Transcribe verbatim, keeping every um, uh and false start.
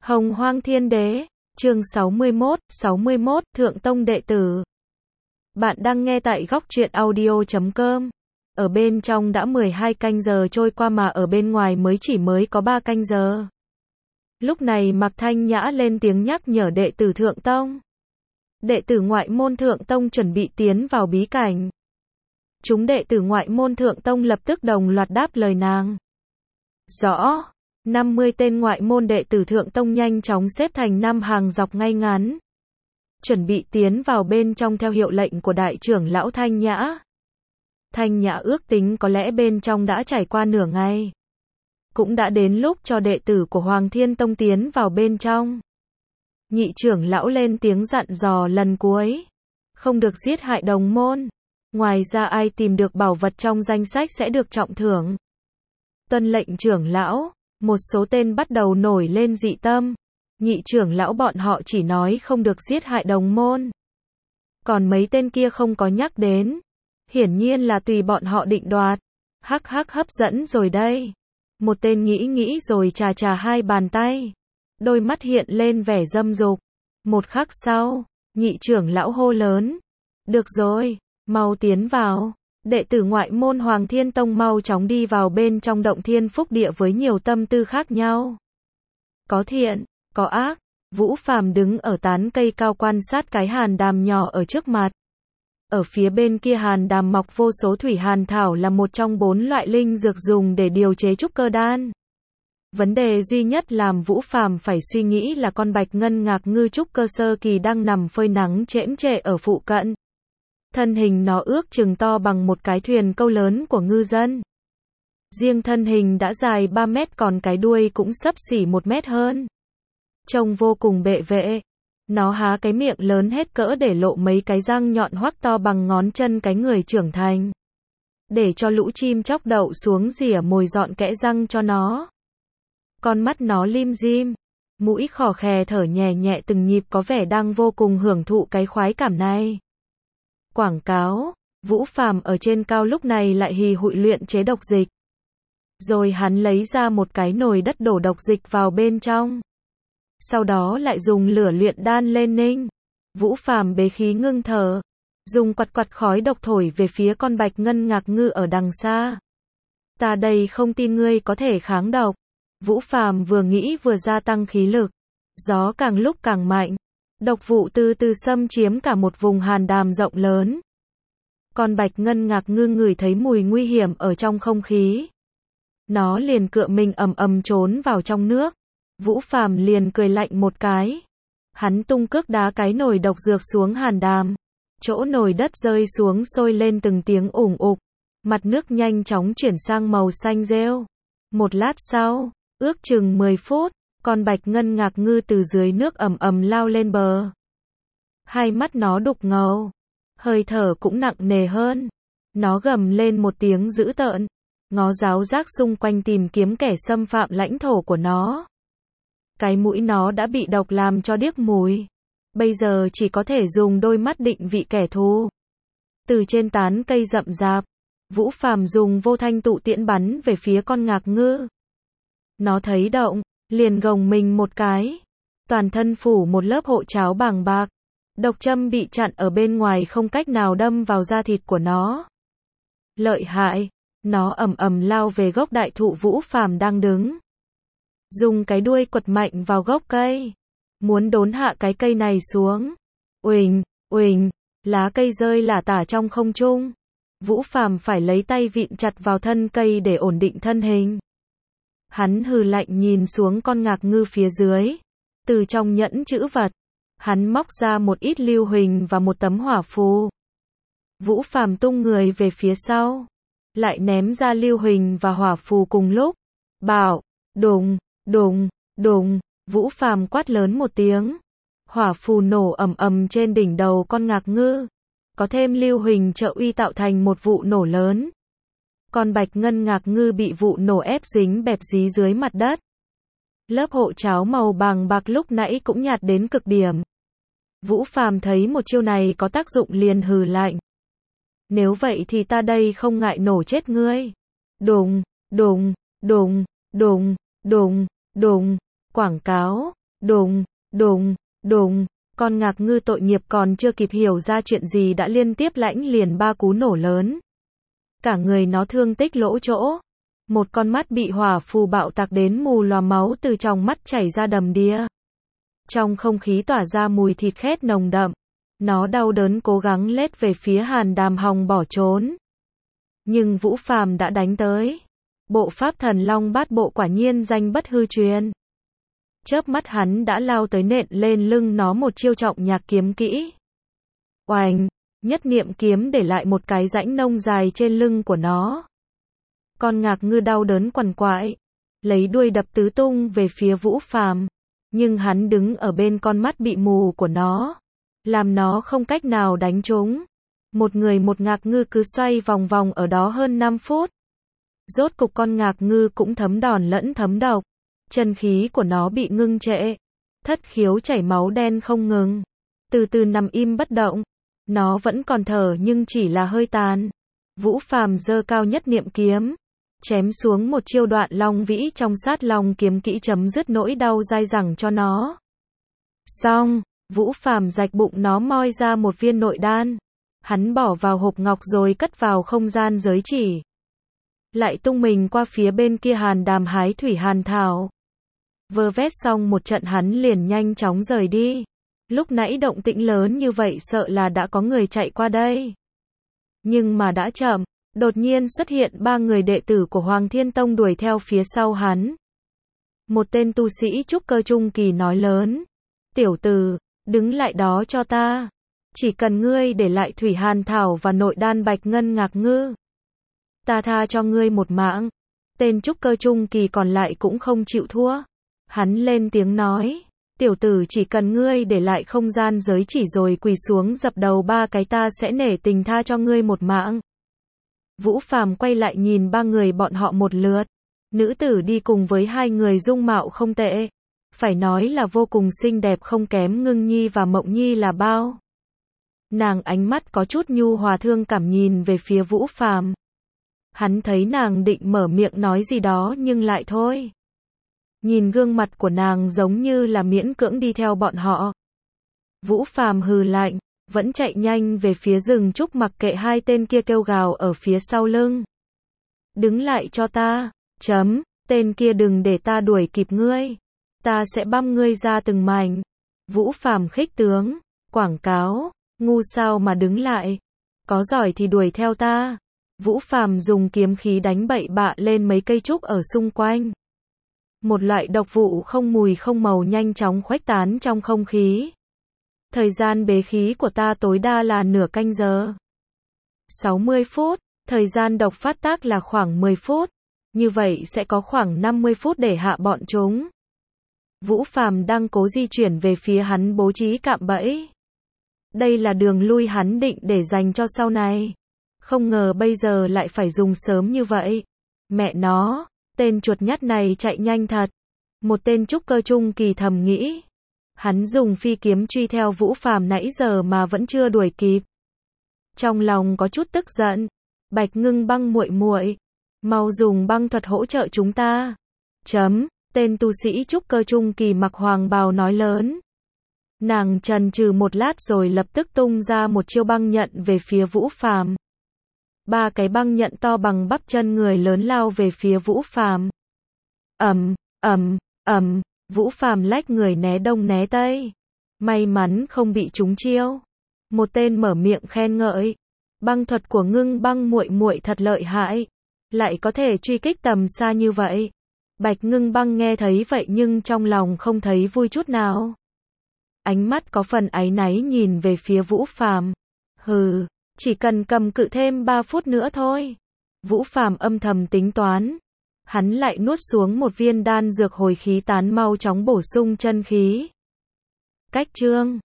Hồng Hoang Thiên Đế, chương sáu mươi mốt, sáu mươi mốt, Thượng Tông Đệ Tử. Bạn đang nghe tại góc truyện audio chấm com. Ở bên trong đã mười hai canh giờ trôi qua mà ở bên ngoài mới chỉ mới có ba canh giờ. Lúc này Mạc Thanh Nhã lên tiếng nhắc nhở đệ tử Thượng Tông. Đệ tử ngoại môn Thượng Tông chuẩn bị tiến vào bí cảnh. Chúng đệ tử ngoại môn Thượng Tông lập tức đồng loạt đáp lời nàng. Rõ. năm mươi tên ngoại môn đệ tử Thượng Tông nhanh chóng xếp thành năm hàng dọc ngay ngắn. Chuẩn bị tiến vào bên trong theo hiệu lệnh của đại trưởng lão Thanh Nhã. Thanh Nhã ước tính có lẽ bên trong đã trải qua nửa ngày. Cũng đã đến lúc cho đệ tử của Hoàng Thiên Tông tiến vào bên trong. Nhị trưởng lão lên tiếng dặn dò lần cuối. Không được giết hại đồng môn. Ngoài ra ai tìm được bảo vật trong danh sách sẽ được trọng thưởng. Tuân lệnh trưởng lão. Một số tên bắt đầu nổi lên dị tâm. Nhị trưởng lão bọn họ chỉ nói không được giết hại đồng môn. Còn mấy tên kia không có nhắc đến. Hiển nhiên là tùy bọn họ định đoạt. Hắc hắc hấp dẫn rồi đây. Một tên nghĩ nghĩ rồi chà chà hai bàn tay. Đôi mắt hiện lên vẻ dâm dục. Một khắc sau, nhị trưởng lão hô lớn. Được rồi, mau tiến vào. Đệ tử ngoại môn Hoàng Thiên Tông mau chóng đi vào bên trong động thiên phúc địa với nhiều tâm tư khác nhau. Có thiện, có ác. Vũ Phàm đứng ở tán cây cao quan sát cái hàn đàm nhỏ ở trước mặt. Ở phía bên kia hàn đàm mọc vô số thủy hàn thảo là một trong bốn loại linh dược dùng để điều chế trúc cơ đan. Vấn đề duy nhất làm Vũ Phàm phải suy nghĩ là con bạch ngân ngạc ngư trúc cơ sơ kỳ đang nằm phơi nắng chễm chệ ở phụ cận. Thân hình nó ước chừng to bằng một cái thuyền câu lớn của ngư dân. Riêng thân hình đã dài ba mét còn cái đuôi cũng xấp xỉ một mét hơn. Trông vô cùng bệ vệ. Nó há cái miệng lớn hết cỡ để lộ mấy cái răng nhọn hoắt to bằng ngón chân cái người trưởng thành. Để cho lũ chim chóc đậu xuống rỉa mồi dọn kẽ răng cho nó. Con mắt nó lim dim. Mũi khò khè thở nhẹ nhẹ từng nhịp có vẻ đang vô cùng hưởng thụ cái khoái cảm này. Quảng cáo, Vũ Phàm ở trên cao lúc này lại hì hụi luyện chế độc dịch. Rồi hắn lấy ra một cái nồi đất đổ độc dịch vào bên trong. Sau đó lại dùng lửa luyện đan lên ninh. Vũ Phàm bế khí ngưng thở. Dùng quạt quạt khói độc thổi về phía con bạch ngân ngạc ngư ở đằng xa. Ta đây không tin ngươi có thể kháng độc. Vũ Phàm vừa nghĩ vừa gia tăng khí lực. Gió càng lúc càng mạnh. Độc vụ từ từ xâm chiếm cả một vùng hàn đàm rộng lớn. Con bạch ngân ngạc ngư ngửi thấy mùi nguy hiểm ở trong không khí. Nó liền cựa mình ầm ầm trốn vào trong nước. Vũ Phàm liền cười lạnh một cái. Hắn tung cước đá cái nồi độc dược xuống hàn đàm. Chỗ nồi đất rơi xuống sôi lên từng tiếng ủng ục. Mặt nước nhanh chóng chuyển sang màu xanh rêu. Một lát sau, ước chừng mười phút. Con bạch ngân ngạc ngư từ dưới nước ầm ầm lao lên bờ. Hai mắt nó đục ngầu. Hơi thở cũng nặng nề hơn. Nó gầm lên một tiếng dữ tợn. Ngó giáo giác xung quanh tìm kiếm kẻ xâm phạm lãnh thổ của nó. Cái mũi nó đã bị độc làm cho điếc mùi. Bây giờ chỉ có thể dùng đôi mắt định vị kẻ thù. Từ trên tán cây rậm rạp, Vũ Phàm dùng vô thanh tụ tiễn bắn về phía con ngạc ngư. Nó thấy động. Liền gồng mình một cái. Toàn thân phủ một lớp hộ cháo bàng bạc. Độc châm bị chặn ở bên ngoài không cách nào đâm vào da thịt của nó. Lợi hại. Nó ầm ầm lao về gốc đại thụ Vũ Phàm đang đứng. Dùng cái đuôi quật mạnh vào gốc cây. Muốn đốn hạ cái cây này xuống. Uỳnh, uỳnh. Lá cây rơi lả tả trong không trung. Vũ Phàm phải lấy tay vịn chặt vào thân cây để ổn định thân hình. Hắn hừ lạnh nhìn xuống con ngạc ngư phía dưới. Từ trong nhẫn chữ vật, hắn móc ra một ít lưu huỳnh và một tấm hỏa phù. Vũ Phàm tung người về phía sau, lại ném ra lưu huỳnh và hỏa phù cùng lúc. Bảo, đùng, đùng, đùng, Vũ Phàm quát lớn một tiếng. Hỏa phù nổ ầm ầm trên đỉnh đầu con ngạc ngư. Có thêm lưu huỳnh trợ uy tạo thành một vụ nổ lớn. Con bạch ngân ngạc ngư bị vụ nổ ép dính bẹp dí dưới mặt đất. Lớp hộ cháo màu bàng bạc lúc nãy cũng nhạt đến cực điểm. Vũ Phàm thấy một chiêu này có tác dụng liền hừ lạnh. Nếu vậy thì ta đây không ngại nổ chết ngươi. Đùng, đùng, đùng, đùng, đùng, đùng. Quảng cáo. Đùng, đùng, đùng, con ngạc ngư tội nghiệp còn chưa kịp hiểu ra chuyện gì đã liên tiếp lãnh liền ba cú nổ lớn. Cả người nó thương tích lỗ chỗ. Một con mắt bị hỏa phù bạo tạc đến mù lòa máu từ trong mắt chảy ra đầm đìa. Trong không khí tỏa ra mùi thịt khét nồng đậm. Nó đau đớn cố gắng lết về phía Hàn Đàm Hòng bỏ trốn. Nhưng Vũ Phàm đã đánh tới. Bộ pháp thần long bát bộ quả nhiên danh bất hư truyền. Chớp mắt hắn đã lao tới nện lên lưng nó một chiêu trọng nhạc kiếm kỹ. Oành, nhất niệm kiếm để lại một cái rãnh nông dài trên lưng của nó. Con ngạc ngư đau đớn quằn quại, lấy đuôi đập tứ tung về phía Vũ Phàm, nhưng hắn đứng ở bên con mắt bị mù của nó, làm nó không cách nào đánh trúng. Một người một ngạc ngư cứ xoay vòng vòng ở đó hơn năm phút. Rốt cục con ngạc ngư cũng thấm đòn lẫn thấm độc. Chân khí của nó bị ngưng trệ. Thất khiếu chảy máu đen không ngừng. Từ từ nằm im bất động. Nó vẫn còn thở nhưng chỉ là hơi tàn. Vũ Phàm giơ cao nhất niệm kiếm. Chém xuống một chiêu đoạn long vĩ trong sát long kiếm kỹ chấm dứt nỗi đau dai dẳng cho nó. Xong, Vũ Phàm rạch bụng nó moi ra một viên nội đan. Hắn bỏ vào hộp ngọc rồi cất vào không gian giới chỉ. Lại tung mình qua phía bên kia Hàn Đàm hái thủy hàn thảo. Vơ vét xong một trận hắn liền nhanh chóng rời đi. Lúc nãy động tĩnh lớn như vậy sợ là đã có người chạy qua đây. Nhưng mà đã chậm, đột nhiên xuất hiện ba người đệ tử của Hoàng Thiên Tông đuổi theo phía sau hắn. Một tên tu sĩ trúc cơ trung kỳ nói lớn. Tiểu tử, đứng lại đó cho ta. Chỉ cần ngươi để lại thủy hàn thảo và nội đan bạch ngân ngạc ngư. Ta tha cho ngươi một mạng. Tên trúc cơ trung kỳ còn lại cũng không chịu thua. Hắn lên tiếng nói. Tiểu tử chỉ cần ngươi để lại không gian giới chỉ rồi quỳ xuống dập đầu ba cái ta sẽ nể tình tha cho ngươi một mạng. Vũ Phàm quay lại nhìn ba người bọn họ một lượt. Nữ tử đi cùng với hai người dung mạo không tệ. Phải nói là vô cùng xinh đẹp không kém Ngưng Nhi và Mộng Nhi là bao. Nàng ánh mắt có chút nhu hòa thương cảm nhìn về phía Vũ Phàm. Hắn thấy nàng định mở miệng nói gì đó nhưng lại thôi. Nhìn gương mặt của nàng giống như là miễn cưỡng đi theo bọn họ. Vũ Phàm hừ lạnh, vẫn chạy nhanh về phía rừng trúc mặc kệ hai tên kia kêu gào ở phía sau lưng. Đứng lại cho ta, chấm, tên kia đừng để ta đuổi kịp ngươi. Ta sẽ băm ngươi ra từng mảnh. Vũ Phàm khích tướng, quảng cáo, ngu sao mà đứng lại. Có giỏi thì đuổi theo ta. Vũ Phàm dùng kiếm khí đánh bậy bạ lên mấy cây trúc ở xung quanh. Một loại độc vụ không mùi không màu nhanh chóng khuếch tán trong không khí. Thời gian bế khí của ta tối đa là nửa canh giờ. sáu mươi phút, thời gian độc phát tác là khoảng mười phút. Như vậy sẽ có khoảng năm mươi phút để hạ bọn chúng. Vũ Phàm đang cố di chuyển về phía hắn bố trí cạm bẫy. Đây là đường lui hắn định để dành cho sau này. Không ngờ bây giờ lại phải dùng sớm như vậy. Mẹ nó, tên chuột nhắt này chạy nhanh thật. Một tên trúc cơ trung kỳ thầm nghĩ. Hắn dùng phi kiếm truy theo Vũ Phàm nãy giờ mà vẫn chưa đuổi kịp. Trong lòng có chút tức giận. Bạch Ngưng Băng muội muội, mau dùng băng thuật hỗ trợ chúng ta. Chấm, tên tu sĩ trúc cơ trung kỳ mặc hoàng bào nói lớn. Nàng chần chừ một lát rồi lập tức tung ra một chiêu băng nhận về phía Vũ Phàm. Ba cái băng nhận to bằng bắp chân người lớn lao về phía Vũ Phàm. Ầm, ầm, ầm, Vũ Phàm lách người né đông né tây. May mắn không bị trúng chiêu. Một tên mở miệng khen ngợi. Băng thuật của Ngưng Băng muội muội thật lợi hại, lại có thể truy kích tầm xa như vậy. Bạch Ngưng Băng nghe thấy vậy nhưng trong lòng không thấy vui chút nào. Ánh mắt có phần áy náy nhìn về phía Vũ Phàm. Hừ, chỉ cần cầm cự thêm ba phút nữa thôi. Vũ Phàm âm thầm tính toán. Hắn lại nuốt xuống một viên đan dược hồi khí tán mau chóng bổ sung chân khí. Cách chương